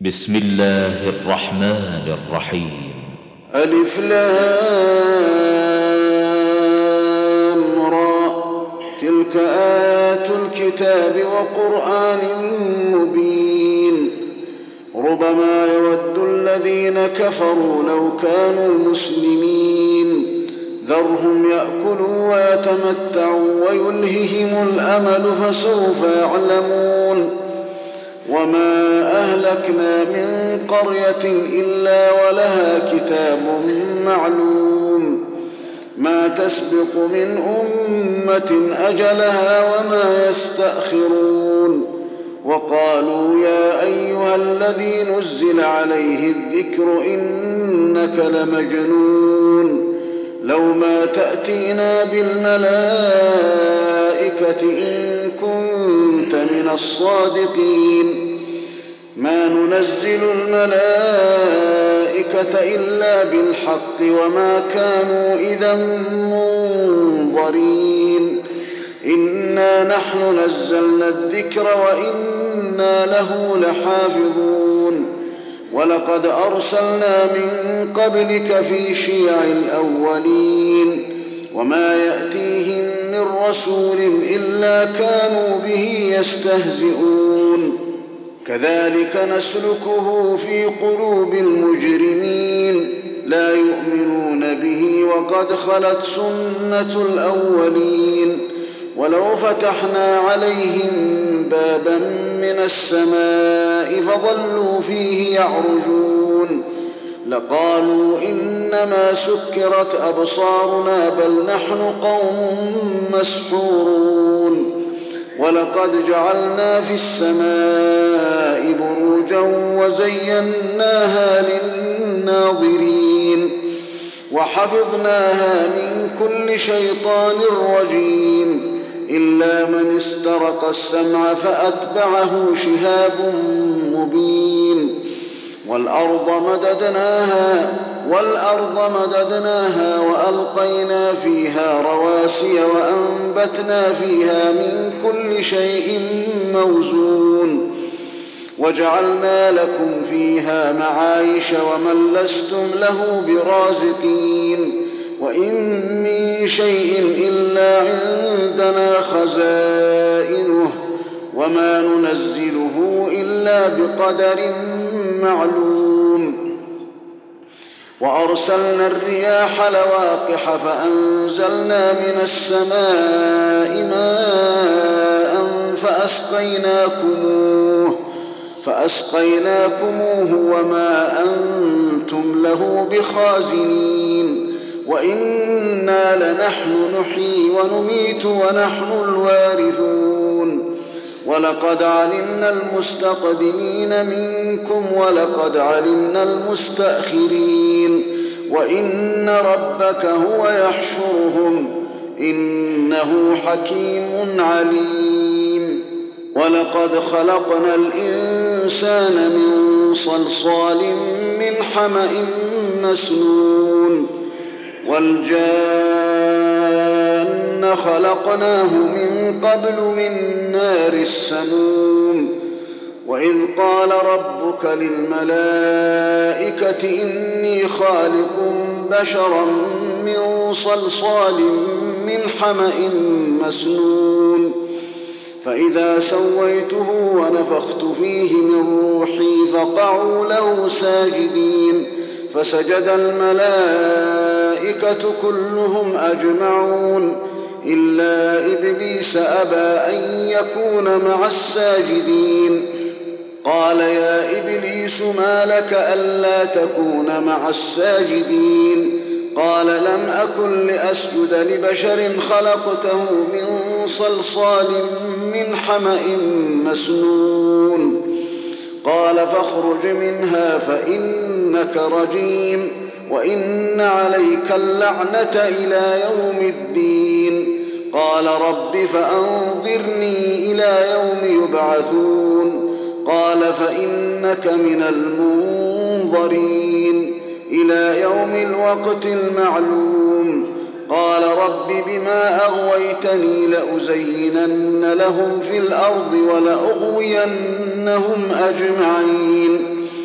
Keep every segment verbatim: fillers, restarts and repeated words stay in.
بسم الله الرحمن الرحيم. ألف لام را، تلك آيات الكتاب وقرآن مبين. ربما يود الذين كفروا لو كانوا مسلمين، ذرهم يأكلوا ويتمتعوا ويلههم الأمل فسوف يعلمون. وما أهلكنا من قرية إلا ولها كتاب معلوم، ما تسبق من أمة أجلها وما يستأخرون. وقالوا يا أيها الذي نزل عليه الذكر إنك لمجنون، لو ما تأتينا بالملائكة إن كنت من الصادقين. ما ننزل الملائكة إلا بالحق وما كانوا إذا منظرين. إنا نحن نزلنا الذكر وإنا له لحافظون. ولقد أرسلنا من قبلك في شيع الأولين، وما يأتيهم من رسول إلا كانوا به يستهزئون. كذلك نسلكه في قلوب المجرمين، لا يؤمنون به وقد خلت سنة الأولين. ولو فتحنا عليهم بابا من السماء فظلوا فيه يعرجون لقالوا إنما سكرت أبصارنا بل نحن قوم مسحورون. ولقد جعلنا في السماء بروجا وزيناها للناظرين، وحفظناها من كل شيطان رجيم إلا من استرق السمع فأتبعه شهاب مبين. والأرض مددناها والأرض مددناها وألقينا فيها رواسي وأنبتنا فيها من كل شيء موزون. وجعلنا لكم فيها معايش ومن لستم له برازقين. وإن من شيء إلا عندنا خزائنه وما ننزله إلا بقدر معلوم. وأرسلنا الرياح لواقح فأنزلنا من السماء ماء فأسقيناكموه فأسقيناكموه وما أنتم له بخازنين. وإنا لنحن نحيي ونميت ونحن الوارثون. ولقد علمنا المستقدمين منكم ولقد علمنا المستأخرين. وإن ربك هو يحشرهم إنه حكيم عليم. ولقد خلقنا الإنسان من صلصال من حمأ مسنون. والجان خلقناه من قبل من نار السموم. وإذ قال ربك للملائكة إني خالق بشرا من صلصال من حمأ مسنون. فإذا سويته ونفخت فيه من روحي فقعوا له ساجدين. فسجد الملائكة كلهم أجمعون إلا إبليس أبى أن يكون مع الساجدين. قال يا إبليس ما لك ألا تكون مع الساجدين؟ قال لم أكن لأسجد لبشر خلقته من صلصال من حمأ مسنون. قال فاخرج منها فإنك رجيم وإن عليك اللعنة إلى يوم الدين. قال رب فأنظرني إلى يوم يبعثون. قال فإنك من المنظرين إلى يوم الوقت المعلوم. قال رب بما أغويتني لأزينن لهم في الأرض ولأغوينهم أجمعين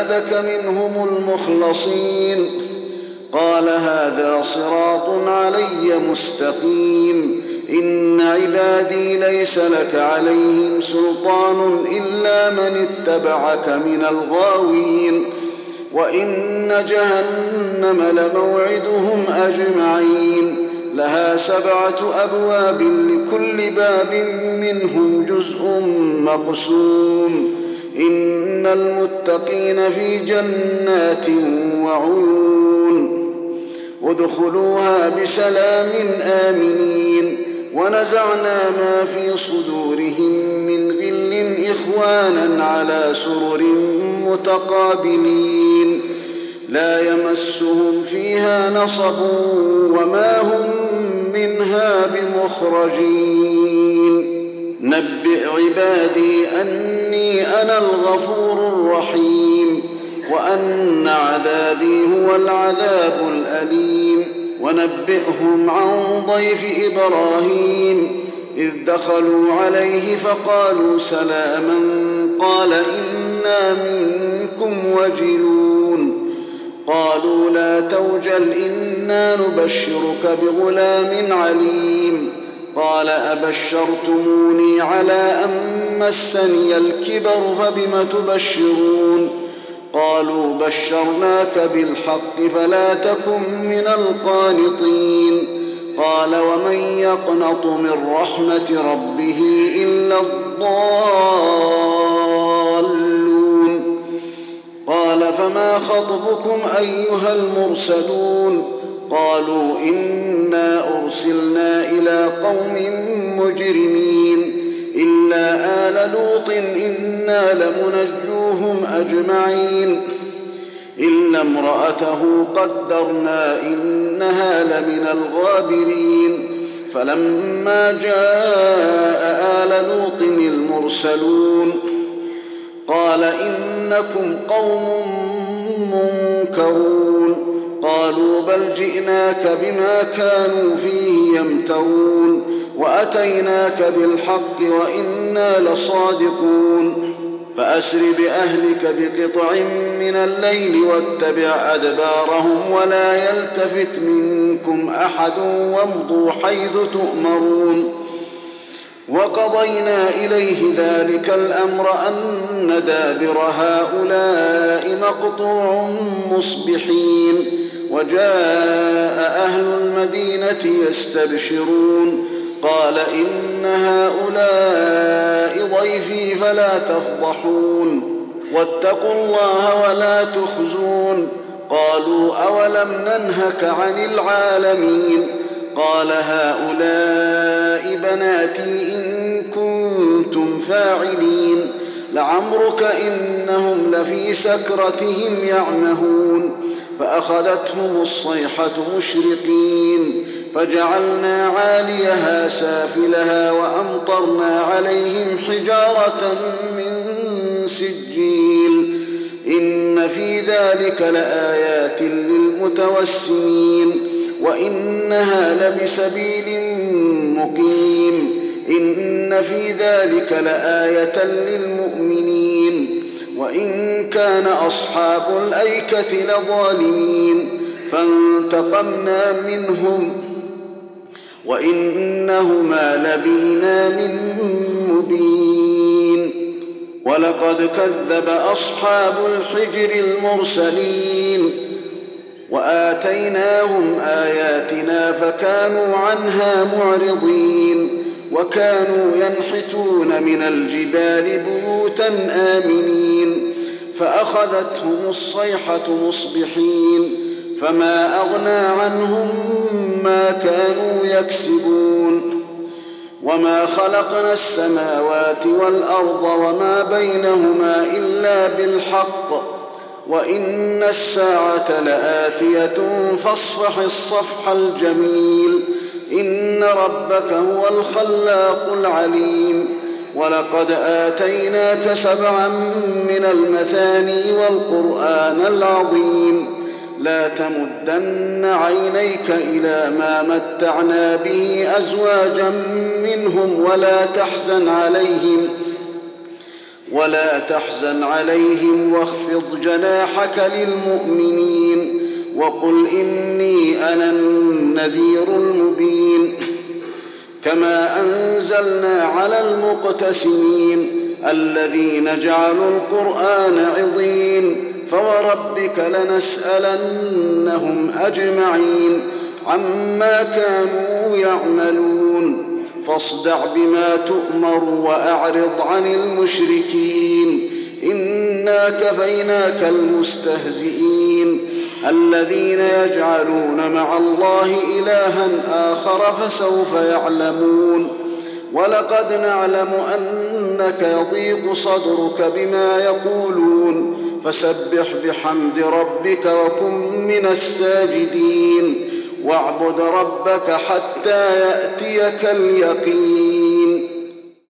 عبادك منهم المخلصين. قال هذا صراط علي مستقيم. إن عبادي ليس لك عليهم سلطان إلا من اتبعك من الغاوين. وإن جهنم لموعدهم أجمعين. لها سبعة أبواب لكل باب منهم جزء مقسوم. إن المتقين في جنات وعيون. ادخلوها بسلام آمنين. ونزعنا ما في صدورهم من غل إخوانا على سرر متقابلين. لا يمسهم فيها نصب وما هم منها بمخرجين. نبئ عبادي أني أنا الغفور الرحيم وأن عذابي هو العذاب الأليم. ونبئهم عن ضيف إبراهيم إذ دخلوا عليه فقالوا سلاما قال إنا منكم وجلون. قالوا لا توجل إنا نبشرك بغلام عليم. قال أبشرتموني على أن مسني الكبر فبم تبشرون. قالوا بشرناك بالحق فلا تكن من القانطين. قال ومن يقنط من رحمة ربه إلا الضالون. قال فما خطبكم أيها المرسلون؟ قالوا إنا أرسلنا إلى قوم مجرمين إلا آل لوط إنا لمنجوهم أجمعين إلا امرأته قدرنا إنها لمن الغابرين. فلما جاء آل لوط المرسلون قال إنكم قوم منكرون. قالوا بل جئناك بما كانوا فيه يمترون وأتيناك بالحق وإنا لصادقون. فأسر بأهلك بقطع من الليل واتبع أدبارهم ولا يلتفت منكم أحد وامضوا حيث تؤمرون. وقضينا إليه ذلك الأمر أن دابر هؤلاء مقطوع مصبحين. وجاء أهل المدينة يستبشرون قال إن هؤلاء ضيفي فلا تفضحون واتقوا الله ولا تخزون. قالوا أولم ننهك عن العالمين؟ قال هؤلاء بناتي إن كنتم فاعلين. لعمرك إنهم لفي سكرتهم يعمهون. فأخذتهم الصيحة مشرقين فجعلنا عاليها سافلها وأمطرنا عليهم حجارة من سجيل. إن في ذلك لآيات للمتوسمين وإنها لبسبيل مقيم. إن في ذلك لآية للمؤمنين وإن كان أصحاب الأيكة لظالمين فانتقمنا منهم وإنهما لبإمام مبين. ولقد كذب أصحاب الحجر المرسلين وآتيناهم آياتنا فكانوا عنها معرضين. وكانوا ينحتون من الجبال بيوتا آمنين فأخذتهم الصيحة مصبحين فما أغنى عنهم ما كانوا يكسبون. وما خلقنا السماوات والأرض وما بينهما إلا بالحق وإن الساعة لآتية فاصفح الصفح الجميل. إن ربك هو الخلاق العليم. ولقد آتيناك سبعا من المثاني والقرآن العظيم. لا تمدن عينيك إلى ما متعنا به أزواجا منهم ولا تحزن عليهم ولا تحزن عليهم واخفض جناحك للمؤمنين وقل إني أنا النذير المبين كما أنزلنا على المقتسمين الذين جعلوا القرآن عضين فوربك لنسألنهم أجمعين عما كانوا يعملون فاصدع بما تؤمر وأعرض عن المشركين إنا كفيناك المستهزئين الذين يجعلون مع الله إلها آخر فسوف يعلمون ولقد نعلم أنك يضيق صدرك بما يقولون فسبح بحمد ربك وكن من الساجدين واعبد ربك حتى يأتيك اليقين